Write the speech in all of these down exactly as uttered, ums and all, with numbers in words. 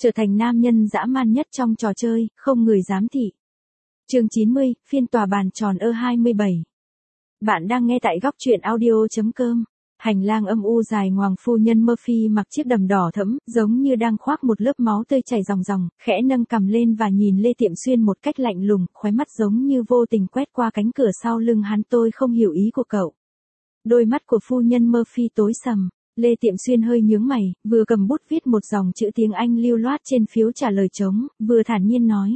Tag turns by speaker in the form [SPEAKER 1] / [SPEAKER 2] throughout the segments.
[SPEAKER 1] Trở thành nam nhân dã man nhất trong trò chơi, không người dám thị. Chương chín mươi, phiên tòa bàn tròn ơ hai mươi bảy. Bạn đang nghe tại góc truyện audio chấm com. Hành lang âm u dài ngoằng, phu nhân Murphy mặc chiếc đầm đỏ thẫm, giống như đang khoác một lớp máu tươi chảy ròng ròng, khẽ nâng cằm lên và nhìn Lê Tiệm Xuyên một cách lạnh lùng, khóe mắt giống như vô tình quét qua cánh cửa sau lưng hắn. Tôi không hiểu ý của cậu. Đôi mắt của phu nhân Murphy tối sầm. Lê Tiệm Xuyên hơi nhướng mày, vừa cầm bút viết một dòng chữ tiếng Anh lưu loát trên phiếu trả lời trống, vừa thản nhiên nói.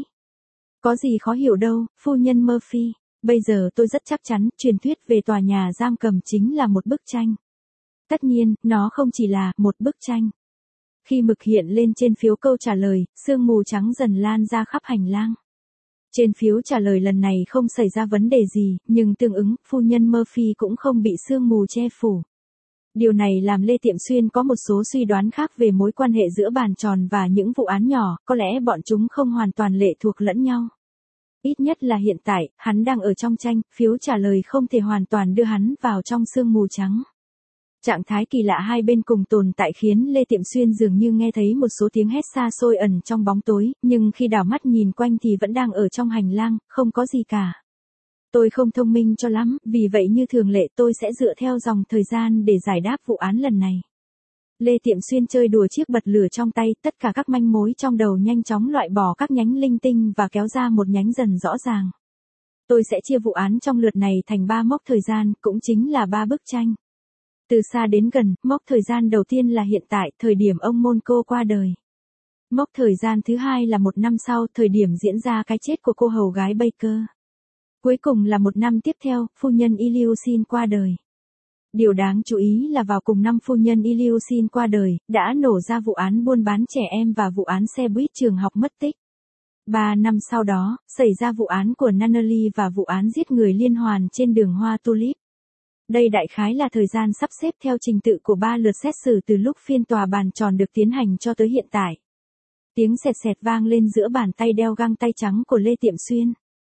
[SPEAKER 1] Có gì khó hiểu đâu, phu nhân Murphy. Bây giờ tôi rất chắc chắn, truyền thuyết về tòa nhà giam cầm chính là một bức tranh. Tất nhiên, nó không chỉ là một bức tranh. Khi mực hiện lên trên phiếu câu trả lời, sương mù trắng dần lan ra khắp hành lang. Trên phiếu trả lời lần này không xảy ra vấn đề gì, nhưng tương ứng, phu nhân Murphy cũng không bị sương mù che phủ. Điều này làm Lê Tiệm Xuyên có một số suy đoán khác về mối quan hệ giữa bàn tròn và những vụ án nhỏ, có lẽ bọn chúng không hoàn toàn lệ thuộc lẫn nhau. Ít nhất là hiện tại, hắn đang ở trong tranh, phiếu trả lời không thể hoàn toàn đưa hắn vào trong sương mù trắng. Trạng thái kỳ lạ hai bên cùng tồn tại khiến Lê Tiệm Xuyên dường như nghe thấy một số tiếng hét xa xôi ẩn trong bóng tối, nhưng khi đảo mắt nhìn quanh thì vẫn đang ở trong hành lang, không có gì cả. Tôi không thông minh cho lắm, vì vậy như thường lệ tôi sẽ dựa theo dòng thời gian để giải đáp vụ án lần này. Lê Tiệm Xuyên chơi đùa chiếc bật lửa trong tay, tất cả các manh mối trong đầu nhanh chóng loại bỏ các nhánh linh tinh và kéo ra một nhánh dần rõ ràng. Tôi sẽ chia vụ án trong lượt này thành ba mốc thời gian, cũng chính là ba bức tranh. Từ xa đến gần, mốc thời gian đầu tiên là hiện tại, thời điểm ông Monco qua đời. Mốc thời gian thứ hai là một năm sau, thời điểm diễn ra cái chết của cô hầu gái Baker. Cuối cùng là một năm tiếp theo, phu nhân Ilyushin qua đời. Điều đáng chú ý là vào cùng năm phu nhân Ilyushin qua đời, đã nổ ra vụ án buôn bán trẻ em và vụ án xe buýt trường học mất tích. Ba năm sau đó, xảy ra vụ án của Nunnally và vụ án giết người liên hoàn trên đường Hoa Tulip. Đây đại khái là thời gian sắp xếp theo trình tự của ba lượt xét xử từ lúc phiên tòa bàn tròn được tiến hành cho tới hiện tại. Tiếng sẹt sẹt vang lên giữa bàn tay đeo găng tay trắng của Lê Tiệm Xuyên.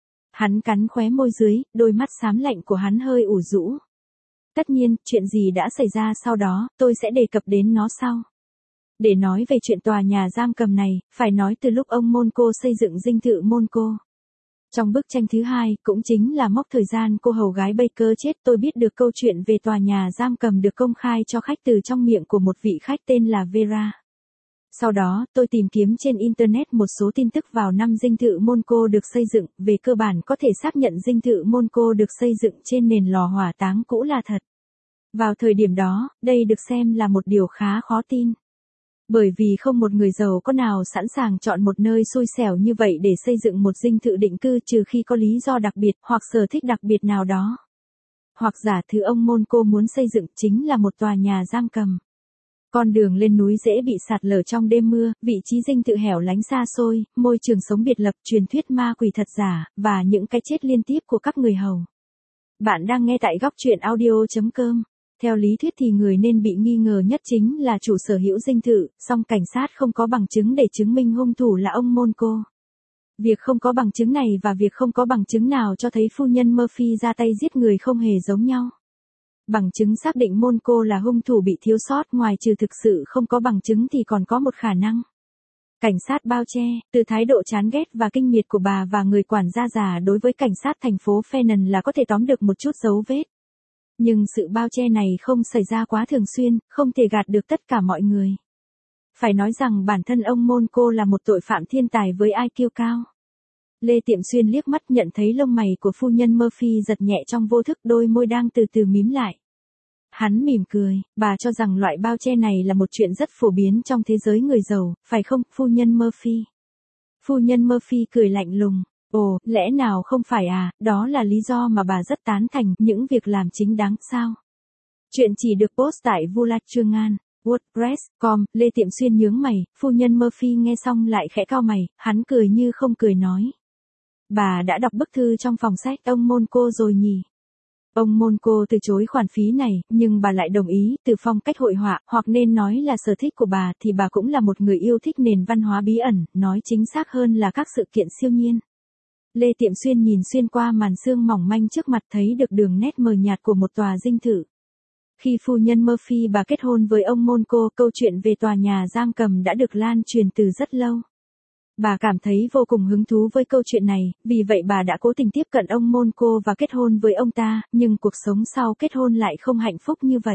[SPEAKER 1] Hắn cắn khóe môi dưới, đôi mắt xám lạnh của hắn hơi ủ rũ. Tất nhiên, chuyện gì đã xảy ra sau đó, tôi sẽ đề cập đến nó sau. Để nói về chuyện tòa nhà giam cầm này, phải nói từ lúc ông Monco xây dựng dinh thự Monco. Trong bức tranh thứ hai, cũng chính là mốc thời gian cô hầu gái Baker chết, tôi biết được câu chuyện về tòa nhà giam cầm được công khai cho khách từ trong miệng của một vị khách tên là Vera. Sau đó, tôi tìm kiếm trên Internet một số tin tức vào năm dinh thự Monco được xây dựng, về cơ bản có thể xác nhận dinh thự Monco được xây dựng trên nền lò hỏa táng cũ là thật. Vào thời điểm đó, đây được xem là một điều khá khó tin. Bởi vì không một người giàu có nào sẵn sàng chọn một nơi xui xẻo như vậy để xây dựng một dinh thự định cư trừ khi có lý do đặc biệt hoặc sở thích đặc biệt nào đó. Hoặc giả thứ ông Monco muốn xây dựng chính là một tòa nhà giam cầm. Con đường lên núi dễ bị sạt lở trong đêm mưa, vị trí dinh thự hẻo lánh xa xôi, môi trường sống biệt lập, truyền thuyết ma quỷ thật giả, và những cái chết liên tiếp của các người hầu. Bạn đang nghe tại góc truyện audio chấm com. Theo lý thuyết thì người nên bị nghi ngờ nhất chính là chủ sở hữu dinh thự, song cảnh sát không có bằng chứng để chứng minh hung thủ là ông Monco. Việc không có bằng chứng này và việc không có bằng chứng nào cho thấy phu nhân Murphy ra tay giết người không hề giống nhau. Bằng chứng xác định Monco là hung thủ bị thiếu sót, ngoài trừ thực sự không có bằng chứng thì còn có một khả năng. Cảnh sát bao che, từ thái độ chán ghét và kinh miệt của bà và người quản gia già đối với cảnh sát thành phố Phenon là có thể tóm được một chút dấu vết. Nhưng sự bao che này không xảy ra quá thường xuyên, không thể gạt được tất cả mọi người. Phải nói rằng bản thân ông Monco là một tội phạm thiên tài với i kiu cao. Lê Tiệm Xuyên liếc mắt nhận thấy lông mày của phu nhân Murphy giật nhẹ trong vô thức, đôi môi đang từ từ mím lại. Hắn mỉm cười, bà cho rằng loại bao che này là một chuyện rất phổ biến trong thế giới người giàu, phải không, phu nhân Murphy? Phu nhân Murphy cười lạnh lùng. Ồ, lẽ nào không phải à, đó là lý do mà bà rất tán thành những việc làm chính đáng, sao? Chuyện chỉ được post tại Vulachangan, WordPress chấm com, Lê Tiệm Xuyên nhướng mày, phu nhân Murphy nghe xong lại khẽ cau mày, hắn cười như không cười nói. Bà đã đọc bức thư trong phòng sách ông Monco rồi nhỉ? Ông Monco từ chối khoản phí này, nhưng bà lại đồng ý, từ phong cách hội họa, hoặc nên nói là sở thích của bà, thì bà cũng là một người yêu thích nền văn hóa bí ẩn, nói chính xác hơn là các sự kiện siêu nhiên. Lê Tiệm Xuyên nhìn xuyên qua màn sương mỏng manh trước mặt, thấy được đường nét mờ nhạt của một tòa dinh thự. Khi phu nhân Murphy bà kết hôn với ông Monco, câu chuyện về tòa nhà giam cầm đã được lan truyền từ rất lâu. Bà cảm thấy vô cùng hứng thú với câu chuyện này, vì vậy bà đã cố tình tiếp cận ông Monco và kết hôn với ông ta, nhưng cuộc sống sau kết hôn lại không hạnh phúc như vậy.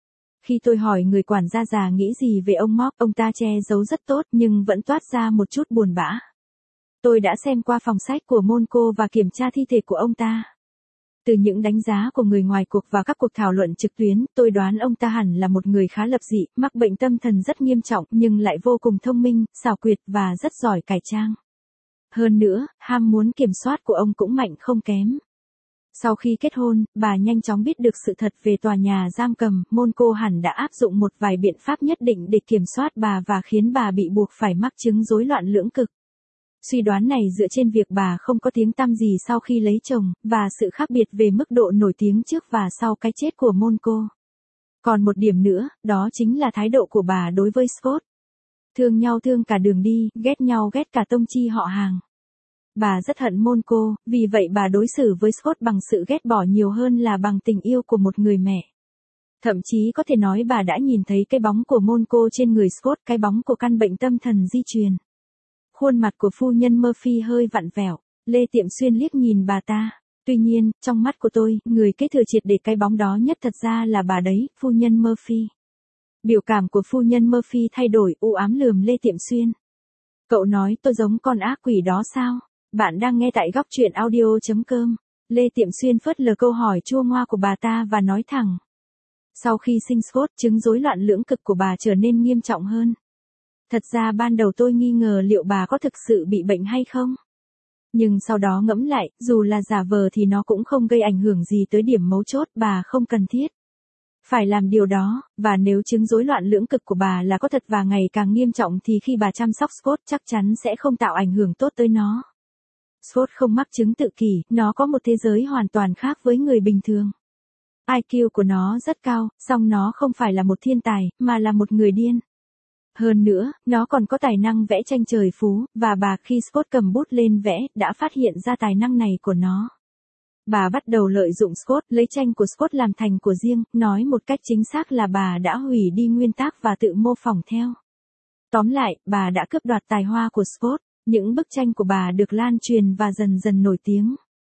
[SPEAKER 1] Khi tôi hỏi người quản gia già nghĩ gì về ông Mark, ông ta che giấu rất tốt nhưng vẫn toát ra một chút buồn bã. Tôi đã xem qua phòng sách của Monco và kiểm tra thi thể của ông ta. Từ những đánh giá của người ngoài cuộc và các cuộc thảo luận trực tuyến, tôi đoán ông ta hẳn là một người khá lập dị, mắc bệnh tâm thần rất nghiêm trọng nhưng lại vô cùng thông minh, xảo quyệt và rất giỏi cải trang. Hơn nữa, ham muốn kiểm soát của ông cũng mạnh không kém. Sau khi kết hôn, bà nhanh chóng biết được sự thật về tòa nhà giam cầm, Monco hẳn đã áp dụng một vài biện pháp nhất định để kiểm soát bà và khiến bà bị buộc phải mắc chứng rối loạn lưỡng cực. Suy đoán này dựa trên việc bà không có tiếng tăm gì sau khi lấy chồng, và sự khác biệt về mức độ nổi tiếng trước và sau cái chết của Monco. Còn một điểm nữa, đó chính là thái độ của bà đối với Scott. Thương nhau thương cả đường đi, ghét nhau ghét cả tông chi họ hàng. Bà rất hận Monco, vì vậy bà đối xử với Scott bằng sự ghét bỏ nhiều hơn là bằng tình yêu của một người mẹ. Thậm chí có thể nói bà đã nhìn thấy cái bóng của Monco trên người Scott, cái bóng của căn bệnh tâm thần di truyền. Khuôn mặt của phu nhân Murphy hơi vặn vẹo, Lê Tiệm Xuyên liếc nhìn bà ta. Tuy nhiên, trong mắt của tôi, người kế thừa triệt để cái bóng đó nhất thật ra là bà đấy, phu nhân Murphy. Biểu cảm của phu nhân Murphy thay đổi, u ám lườm Lê Tiệm Xuyên. Cậu nói tôi giống con ác quỷ đó sao? Bạn đang nghe tại góc truyện audio chấm com. Lê Tiệm Xuyên phớt lờ câu hỏi chua ngoa của bà ta và nói thẳng. Sau khi sinh Scott, chứng rối loạn lưỡng cực của bà trở nên nghiêm trọng hơn. Thật ra ban đầu tôi nghi ngờ liệu bà có thực sự bị bệnh hay không. Nhưng sau đó ngẫm lại, dù là giả vờ thì nó cũng không gây ảnh hưởng gì tới điểm mấu chốt, bà không cần thiết phải làm điều đó, và nếu chứng rối loạn lưỡng cực của bà là có thật và ngày càng nghiêm trọng thì khi bà chăm sóc Scott chắc chắn sẽ không tạo ảnh hưởng tốt tới nó. Scott không mắc chứng tự kỷ, nó có một thế giới hoàn toàn khác với người bình thường. i kiu của nó rất cao, song nó không phải là một thiên tài, mà là một người điên. Hơn nữa, nó còn có tài năng vẽ tranh trời phú, và bà khi Scott cầm bút lên vẽ, đã phát hiện ra tài năng này của nó. Bà bắt đầu lợi dụng Scott, lấy tranh của Scott làm thành của riêng, nói một cách chính xác là bà đã hủy đi nguyên tác và tự mô phỏng theo. Tóm lại, bà đã cướp đoạt tài hoa của Scott, những bức tranh của bà được lan truyền và dần dần nổi tiếng.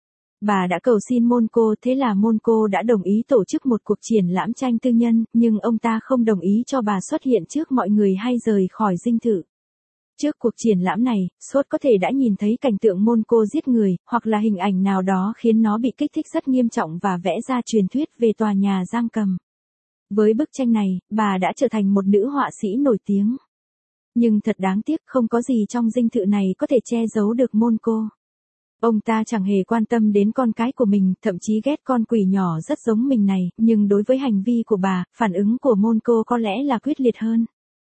[SPEAKER 1] Bà đã cầu xin Monco, thế là Monco đã đồng ý tổ chức một cuộc triển lãm tranh tư nhân, nhưng ông ta không đồng ý cho bà xuất hiện trước mọi người hay rời khỏi dinh thự. Trước cuộc triển lãm này, Scott có thể đã nhìn thấy cảnh tượng Monco giết người, hoặc là hình ảnh nào đó khiến nó bị kích thích rất nghiêm trọng và vẽ ra truyền thuyết về tòa nhà giam cầm. Với bức tranh này, bà đã trở thành một nữ họa sĩ nổi tiếng. Nhưng thật đáng tiếc, không có gì trong dinh thự này có thể che giấu được Monco. Ông ta chẳng hề quan tâm đến con cái của mình, thậm chí ghét con quỷ nhỏ rất giống mình này, nhưng đối với hành vi của bà, phản ứng của Monco có lẽ là quyết liệt hơn.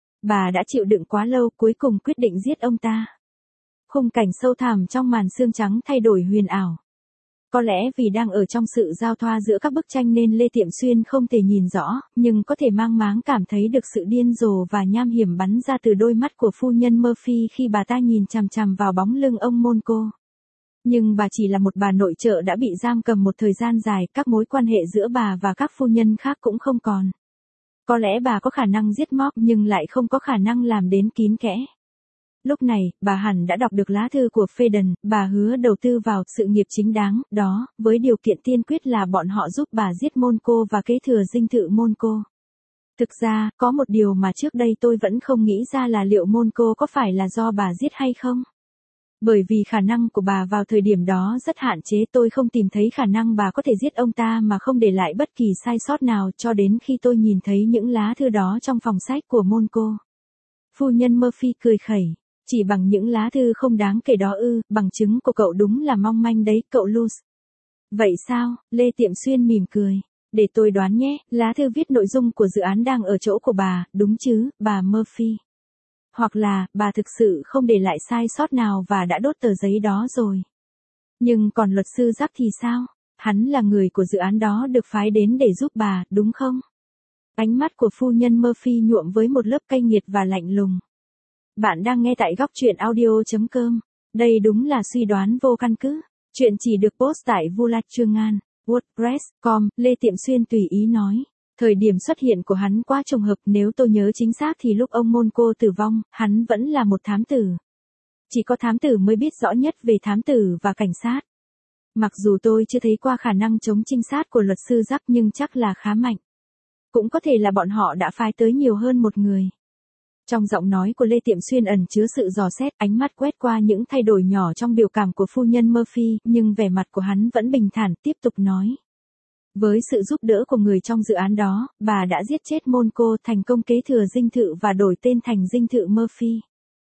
[SPEAKER 1] Bà đã chịu đựng quá lâu, cuối cùng quyết định giết ông ta. Khung cảnh sâu thẳm trong màn sương trắng thay đổi huyền ảo. Có lẽ vì đang ở trong sự giao thoa giữa các bức tranh nên Lê Tiệm Xuyên không thể nhìn rõ, nhưng có thể mang máng cảm thấy được sự điên rồ và nham hiểm bắn ra từ đôi mắt của phu nhân Murphy khi bà ta nhìn chằm chằm vào bóng lưng ông Monco. Nhưng bà chỉ là một bà nội trợ đã bị giam cầm một thời gian dài, các mối quan hệ giữa bà và các phu nhân khác cũng không còn. Có lẽ bà có khả năng giết móc nhưng lại không có khả năng làm đến kín kẽ. Lúc này, bà hẳn đã đọc được lá thư của Faden, bà hứa đầu tư vào sự nghiệp chính đáng, đó, với điều kiện tiên quyết là bọn họ giúp bà giết Monco và kế thừa dinh thự Monco. Thực ra, có một điều mà trước đây tôi vẫn không nghĩ ra là liệu Monco có phải là do bà giết hay không. Bởi vì khả năng của bà vào thời điểm đó rất hạn chế, tôi không tìm thấy khả năng bà có thể giết ông ta mà không để lại bất kỳ sai sót nào cho đến khi tôi nhìn thấy những lá thư đó trong phòng sách của Monco. Phu nhân Murphy cười khẩy. Chỉ bằng những lá thư không đáng kể đó ư, bằng chứng của cậu đúng là mong manh đấy, cậu Luz. Vậy sao? Lê Tiệm Xuyên mỉm cười. Để tôi đoán nhé, lá thư viết nội dung của dự án đang ở chỗ của bà, đúng chứ, bà Murphy. Hoặc là, bà thực sự không để lại sai sót nào và đã đốt tờ giấy đó rồi. Nhưng còn luật sư Giáp thì sao? Hắn là người của dự án đó được phái đến để giúp bà, đúng không? Ánh mắt của phu nhân Murphy nhuộm với một lớp cay nghiệt và lạnh lùng. Bạn đang nghe tại góc truyện audio chấm com. Đây đúng là suy đoán vô căn cứ. Chuyện chỉ được post tại Vulat Chương An, WordPress chấm com, Lê Tiệm Xuyên tùy ý nói. Thời điểm xuất hiện của hắn quá trùng hợp, nếu tôi nhớ chính xác thì lúc ông Monaco tử vong, hắn vẫn là một thám tử. Chỉ có thám tử mới biết rõ nhất về thám tử và cảnh sát. Mặc dù tôi chưa thấy qua khả năng chống trinh sát của luật sư Jack nhưng chắc là khá mạnh. Cũng có thể là bọn họ đã phái tới nhiều hơn một người. Trong giọng nói của Lê Tiệm Xuyên ẩn chứa sự dò xét, ánh mắt quét qua những thay đổi nhỏ trong biểu cảm của phu nhân Murphy, nhưng vẻ mặt của hắn vẫn bình thản, tiếp tục nói. Với sự giúp đỡ của người trong dự án đó, bà đã giết chết Monaco, thành công kế thừa dinh thự và đổi tên thành dinh thự Murphy.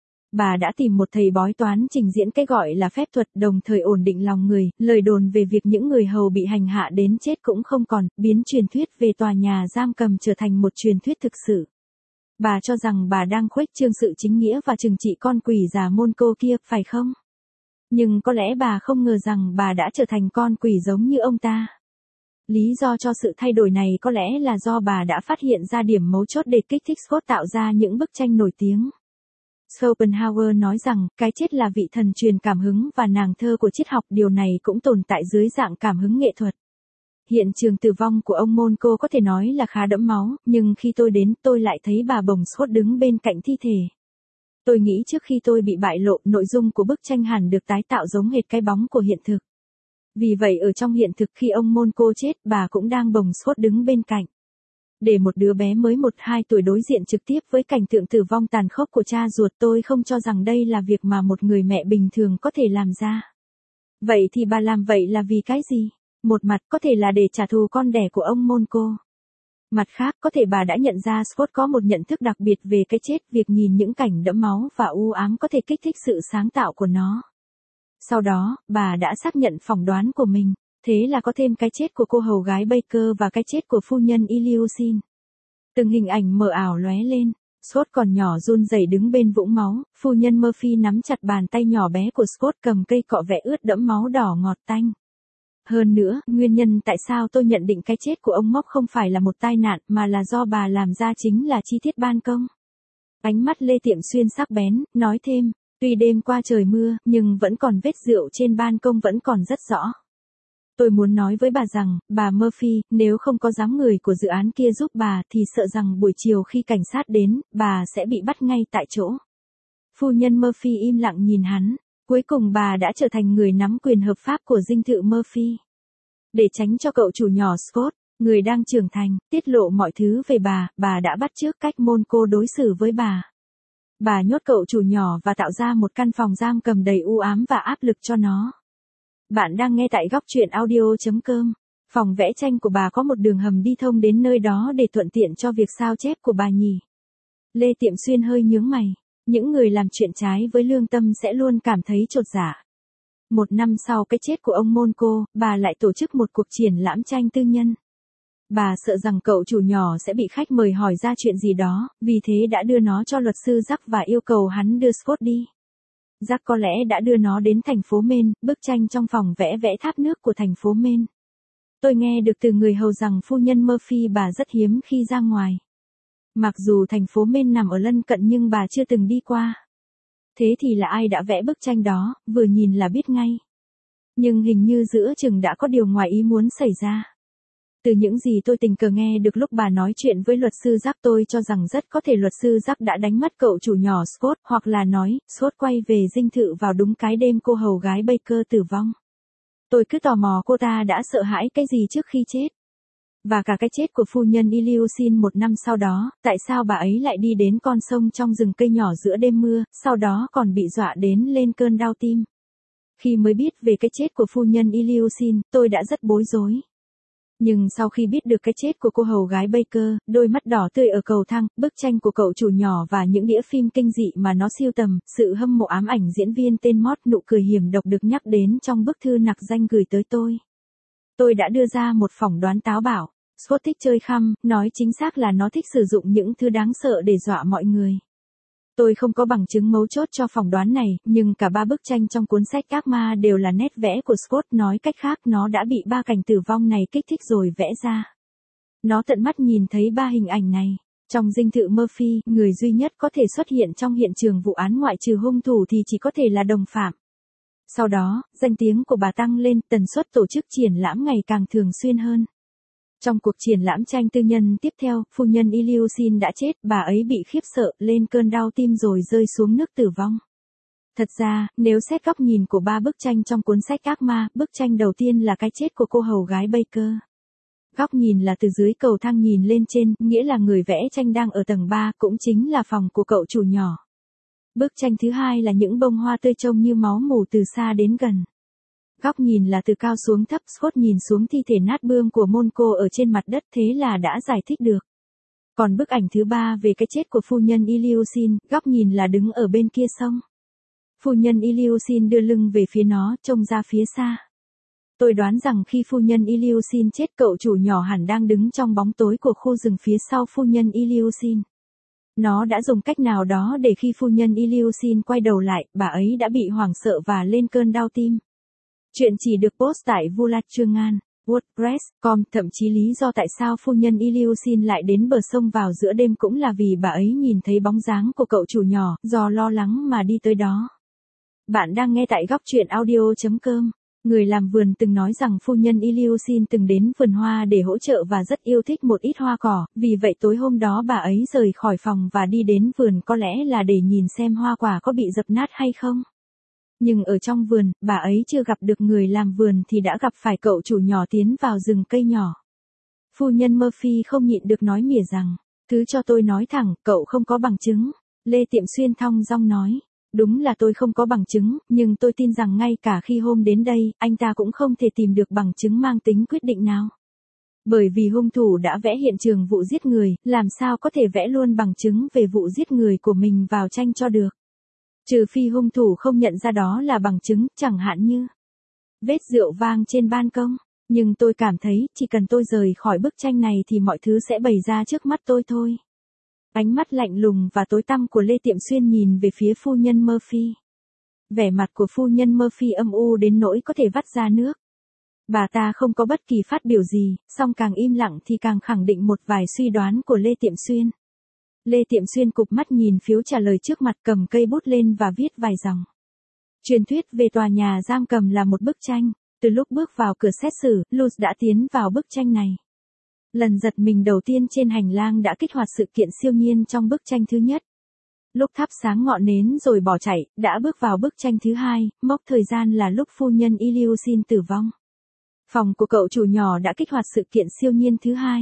[SPEAKER 1] Bà đã tìm một thầy bói toán trình diễn cái gọi là phép thuật, đồng thời ổn định lòng người, lời đồn về việc những người hầu bị hành hạ đến chết cũng không còn, biến truyền thuyết về tòa nhà giam cầm trở thành một truyền thuyết thực sự. Bà cho rằng bà đang khuếch trương sự chính nghĩa và trừng trị con quỷ già Monaco kia, phải không? Nhưng có lẽ bà không ngờ rằng bà đã trở thành con quỷ giống như ông ta. Lý do cho sự thay đổi này có lẽ là do bà đã phát hiện ra điểm mấu chốt để kích thích Scott tạo ra những bức tranh nổi tiếng. Schopenhauer nói rằng, cái chết là vị thần truyền cảm hứng và nàng thơ của triết học, điều này cũng tồn tại dưới dạng cảm hứng nghệ thuật. Hiện trường tử vong của ông Monaco có thể nói là khá đẫm máu, nhưng khi tôi đến tôi lại thấy bà bồng Scott đứng bên cạnh thi thể. Tôi nghĩ trước khi tôi bị bại lộ, nội dung của bức tranh hẳn được tái tạo giống hệt cái bóng của hiện thực. Vì vậy ở trong hiện thực khi ông Monaco chết, bà cũng đang bồng Scott đứng bên cạnh. Để một đứa bé mới một hai tuổi đối diện trực tiếp với cảnh tượng tử vong tàn khốc của cha ruột, tôi không cho rằng đây là việc mà một người mẹ bình thường có thể làm ra. Vậy thì bà làm vậy là vì cái gì? Một mặt có thể là để trả thù con đẻ của ông Monaco. Mặt khác có thể bà đã nhận ra Scott có một nhận thức đặc biệt về cái chết, việc nhìn những cảnh đẫm máu và u ám có thể kích thích sự sáng tạo của nó. Sau đó, bà đã xác nhận phỏng đoán của mình. Thế là có thêm cái chết của cô hầu gái Baker và cái chết của phu nhân Ilyushin. Từng hình ảnh mờ ảo lóe lên, Scott còn nhỏ run rẩy đứng bên vũng máu, phu nhân Murphy nắm chặt bàn tay nhỏ bé của Scott cầm cây cọ vẽ ướt đẫm máu đỏ ngọt tanh. Hơn nữa, nguyên nhân tại sao tôi nhận định cái chết của ông Mốc không phải là một tai nạn mà là do bà làm ra chính là chi tiết ban công. Ánh mắt Lê Tiệm Xuyên sắc bén, nói thêm, tuy đêm qua trời mưa, nhưng vẫn còn vết rượu trên ban công vẫn còn rất rõ. Tôi muốn nói với bà rằng, bà Murphy, nếu không có giám người của dự án kia giúp bà thì sợ rằng buổi chiều khi cảnh sát đến, bà sẽ bị bắt ngay tại chỗ. Phu nhân Murphy im lặng nhìn hắn, cuối cùng bà đã trở thành người nắm quyền hợp pháp của dinh thự Murphy. Để tránh cho cậu chủ nhỏ Scott, người đang trưởng thành, tiết lộ mọi thứ về bà, bà đã bắt chước cách Monaco đối xử với bà. Bà nhốt cậu chủ nhỏ và tạo ra một căn phòng giam cầm đầy u ám và áp lực cho nó. Bạn đang nghe tại góc truyện audio chấm com. Phòng vẽ tranh của bà có một đường hầm đi thông đến nơi đó để thuận tiện cho việc sao chép của bà nhỉ. Lê Tiệm Xuyên hơi nhướng mày. Những người làm chuyện trái với lương tâm sẽ luôn cảm thấy chột dạ. Một năm sau cái chết của ông Monaco, bà lại tổ chức một cuộc triển lãm tranh tư nhân. Bà sợ rằng cậu chủ nhỏ sẽ bị khách mời hỏi ra chuyện gì đó, vì thế đã đưa nó cho luật sư Jack và yêu cầu hắn đưa Scott đi. Jack có lẽ đã đưa nó đến thành phố Maine, bức tranh trong phòng vẽ vẽ tháp nước của thành phố Maine. Tôi nghe được từ người hầu rằng phu nhân Murphy bà rất hiếm khi ra ngoài. Mặc dù thành phố Maine nằm ở lân cận nhưng bà chưa từng đi qua. Thế thì là ai đã vẽ bức tranh đó, vừa nhìn là biết ngay. Nhưng hình như giữa chừng đã có điều ngoài ý muốn xảy ra. Từ những gì tôi tình cờ nghe được lúc bà nói chuyện với luật sư Jack, tôi cho rằng rất có thể luật sư Jack đã đánh mất cậu chủ nhỏ Scott, hoặc là nói, Scott quay về dinh thự vào đúng cái đêm cô hầu gái Baker tử vong. Tôi cứ tò mò cô ta đã sợ hãi cái gì trước khi chết. Và cả cái chết của phu nhân Ilyushin một năm sau đó, tại sao bà ấy lại đi đến con sông trong rừng cây nhỏ giữa đêm mưa, sau đó còn bị dọa đến lên cơn đau tim. Khi mới biết về cái chết của phu nhân Ilyushin, tôi đã rất bối rối. Nhưng sau khi biết được cái chết của cô hầu gái Baker, đôi mắt đỏ tươi ở cầu thang, bức tranh của cậu chủ nhỏ và những đĩa phim kinh dị mà nó sưu tầm, sự hâm mộ ám ảnh diễn viên tên Mort, nụ cười hiểm độc được nhắc đến trong bức thư nặc danh gửi tới tôi. Tôi đã đưa ra một phỏng đoán táo bạo. Scott thích chơi khăm, nói chính xác là nó thích sử dụng những thứ đáng sợ để dọa mọi người. Tôi không có bằng chứng mấu chốt cho phỏng đoán này, nhưng cả ba bức tranh trong cuốn sách Ác Ma đều là nét vẽ của Scott, nói cách khác nó đã bị ba cảnh tử vong này kích thích rồi vẽ ra. Nó tận mắt nhìn thấy ba hình ảnh này. Trong dinh thự Murphy, người duy nhất có thể xuất hiện trong hiện trường vụ án ngoại trừ hung thủ thì chỉ có thể là đồng phạm. Sau đó, danh tiếng của bà tăng lên, tần suất tổ chức triển lãm ngày càng thường xuyên hơn. Trong cuộc triển lãm tranh tư nhân tiếp theo, phu nhân Ilyushin đã chết, bà ấy bị khiếp sợ, lên cơn đau tim rồi rơi xuống nước tử vong. Thật ra, nếu xét góc nhìn của ba bức tranh trong cuốn sách Ác Ma, bức tranh đầu tiên là cái chết của cô hầu gái Baker. Góc nhìn là từ dưới cầu thang nhìn lên trên, nghĩa là người vẽ tranh đang ở tầng ba, cũng chính là phòng của cậu chủ nhỏ. Bức tranh thứ hai là những bông hoa tươi trông như máu mủ từ xa đến gần. Góc nhìn là từ cao xuống thấp, Scott nhìn xuống thi thể nát bươm của Monco ở trên mặt đất, thế là đã giải thích được. Còn bức ảnh thứ ba về cái chết của phu nhân Ilyushin, góc nhìn là đứng ở bên kia sông. Phu nhân Ilyushin đưa lưng về phía nó, trông ra phía xa. Tôi đoán rằng khi phu nhân Ilyushin chết, cậu chủ nhỏ hẳn đang đứng trong bóng tối của khu rừng phía sau phu nhân Ilyushin. Nó đã dùng cách nào đó để khi phu nhân Ilyushin quay đầu lại, bà ấy đã bị hoảng sợ và lên cơn đau tim. Chuyện chỉ được post tại Vulachangan, WordPress chấm com, thậm chí lý do tại sao phu nhân Ilyushin lại đến bờ sông vào giữa đêm cũng là vì bà ấy nhìn thấy bóng dáng của cậu chủ nhỏ, do lo lắng mà đi tới đó. Bạn đang nghe tại góc truyện audio chấm com. Người làm vườn từng nói rằng phu nhân Ilyushin từng đến vườn hoa để hỗ trợ và rất yêu thích một ít hoa cỏ, vì vậy tối hôm đó bà ấy rời khỏi phòng và đi đến vườn, có lẽ là để nhìn xem hoa quả có bị dập nát hay không. Nhưng ở trong vườn, bà ấy chưa gặp được người làm vườn thì đã gặp phải cậu chủ nhỏ tiến vào rừng cây nhỏ. Phu nhân Murphy không nhịn được nói mỉa rằng, thứ cho tôi nói thẳng, cậu không có bằng chứng. Lê Tiệm Xuyên thong dong nói. Đúng là tôi không có bằng chứng, nhưng tôi tin rằng ngay cả khi hôm đến đây, anh ta cũng không thể tìm được bằng chứng mang tính quyết định nào. Bởi vì hung thủ đã vẽ hiện trường vụ giết người, làm sao có thể vẽ luôn bằng chứng về vụ giết người của mình vào tranh cho được. Trừ phi hung thủ không nhận ra đó là bằng chứng, chẳng hạn như vết rượu vang trên ban công. Nhưng tôi cảm thấy, chỉ cần tôi rời khỏi bức tranh này thì mọi thứ sẽ bày ra trước mắt tôi thôi. Ánh mắt lạnh lùng và tối tăm của Lê Tiệm Xuyên nhìn về phía phu nhân Murphy. Vẻ mặt của phu nhân Murphy âm u đến nỗi có thể vắt ra nước. Bà ta không có bất kỳ phát biểu gì, song càng im lặng thì càng khẳng định một vài suy đoán của Lê Tiệm Xuyên. Lê Tiệm Xuyên cụp mắt nhìn phiếu trả lời trước mặt, cầm cây bút lên và viết vài dòng. Truyền thuyết về tòa nhà giam cầm là một bức tranh. Từ lúc bước vào cửa xét xử, Luz đã tiến vào bức tranh này. Lần giật mình đầu tiên trên hành lang đã kích hoạt sự kiện siêu nhiên trong bức tranh thứ nhất. Lúc thắp sáng ngọn nến rồi bỏ chạy, đã bước vào bức tranh thứ hai, mốc thời gian là lúc phu nhân Ilyushin tử vong. Phòng của cậu chủ nhỏ đã kích hoạt sự kiện siêu nhiên thứ hai.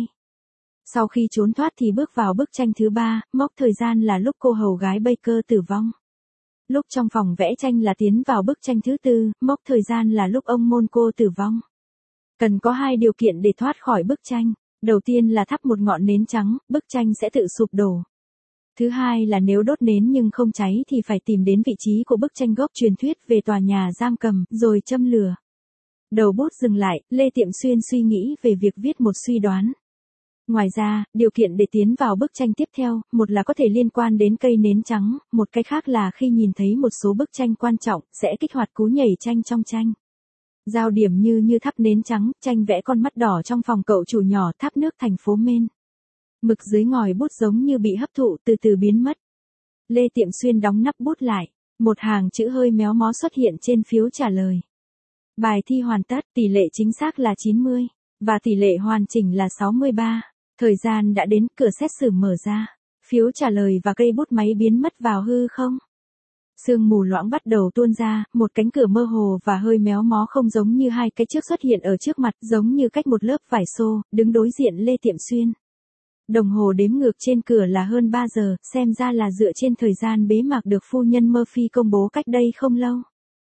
[SPEAKER 1] Sau khi trốn thoát thì bước vào bức tranh thứ ba, mốc thời gian là lúc cô hầu gái Baker tử vong. Lúc trong phòng vẽ tranh là tiến vào bức tranh thứ tư, mốc thời gian là lúc ông Monco tử vong. Cần có hai điều kiện để thoát khỏi bức tranh. Đầu tiên là thắp một ngọn nến trắng, bức tranh sẽ tự sụp đổ. Thứ hai là nếu đốt nến nhưng không cháy thì phải tìm đến vị trí của bức tranh gốc truyền thuyết về tòa nhà giam cầm, rồi châm lửa. Đầu bút dừng lại, Lê Tiệm Xuyên suy nghĩ về việc viết một suy đoán. Ngoài ra, điều kiện để tiến vào bức tranh tiếp theo, một là có thể liên quan đến cây nến trắng, một cái khác là khi nhìn thấy một số bức tranh quan trọng, sẽ kích hoạt cú nhảy tranh trong tranh. Giao điểm như như thắp nến trắng, tranh vẽ con mắt đỏ trong phòng cậu chủ nhỏ, tháp nước thành phố Maine. Mực dưới ngòi bút giống như bị hấp thụ, từ từ biến mất. Lê Tiệm Xuyên đóng nắp bút lại, một hàng chữ hơi méo mó xuất hiện trên phiếu trả lời. Bài thi hoàn tất, tỷ lệ chính xác là chín mươi, và tỷ lệ hoàn chỉnh là sáu mươi ba. Thời gian đã đến, cửa xét xử mở ra. Phiếu trả lời và cây bút máy biến mất vào hư không. Sương mù loãng bắt đầu tuôn ra, một cánh cửa mơ hồ và hơi méo mó không giống như hai cái trước xuất hiện ở trước mặt, giống như cách một lớp vải xô, đứng đối diện Lê Tiệm Xuyên. Đồng hồ đếm ngược trên cửa là hơn ba giờ, xem ra là dựa trên thời gian bế mạc được phu nhân Murphy công bố cách đây không lâu.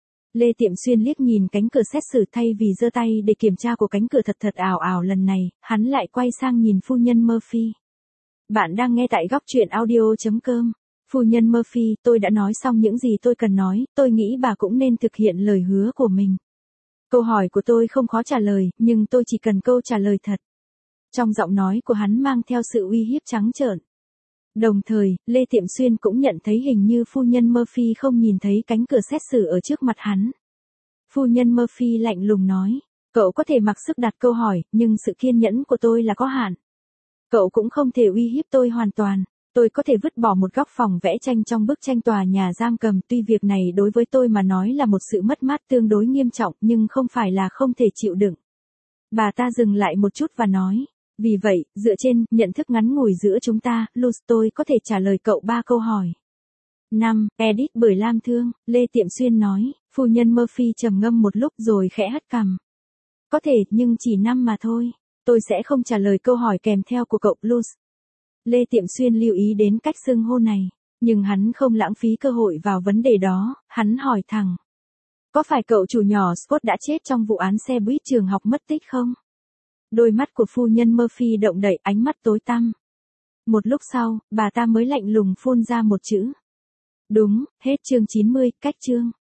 [SPEAKER 1] Lê Tiệm Xuyên liếc nhìn cánh cửa xét xử, thay vì giơ tay để kiểm tra của cánh cửa thật thật ảo ảo lần này, hắn lại quay sang nhìn phu nhân Murphy. Bạn đang nghe tại góc truyện audio chấm com. Phu nhân Murphy, tôi đã nói xong những gì tôi cần nói, tôi nghĩ bà cũng nên thực hiện lời hứa của mình. Câu hỏi của tôi không khó trả lời, nhưng tôi chỉ cần câu trả lời thật. Trong giọng nói của hắn mang theo sự uy hiếp trắng trợn. Đồng thời, Lê Tiệm Xuyên cũng nhận thấy hình như phu nhân Murphy không nhìn thấy cánh cửa xét xử ở trước mặt hắn. Phu nhân Murphy lạnh lùng nói, cậu có thể mặc sức đặt câu hỏi, nhưng sự kiên nhẫn của tôi là có hạn. Cậu cũng không thể uy hiếp tôi hoàn toàn. Tôi có thể vứt bỏ một góc phòng vẽ tranh trong bức tranh tòa nhà giam cầm, tuy việc này đối với tôi mà nói là một sự mất mát tương đối nghiêm trọng, nhưng không phải là không thể chịu đựng. Bà ta dừng lại một chút và nói, Vì vậy, dựa trên nhận thức ngắn ngủi giữa chúng ta, Luz tôi có thể trả lời cậu ba câu hỏi. năm. Edit bởi Lam Thương, Lê Tiệm Xuyên nói, phu nhân Murphy trầm ngâm một lúc rồi khẽ hất cằm. Có thể, nhưng chỉ năm mà thôi. Tôi sẽ không trả lời câu hỏi kèm theo của cậu Luz. Lê Tiệm Xuyên lưu ý đến cách xưng hô này, nhưng hắn không lãng phí cơ hội vào vấn đề đó, hắn hỏi thẳng. Có phải cậu chủ nhỏ Scott đã chết trong vụ án xe buýt trường học mất tích không? Đôi mắt của phu nhân Murphy động đậy, ánh mắt tối tăm. Một lúc sau, bà ta mới lạnh lùng phun ra một chữ. Đúng, hết chương chín mươi, cách chương.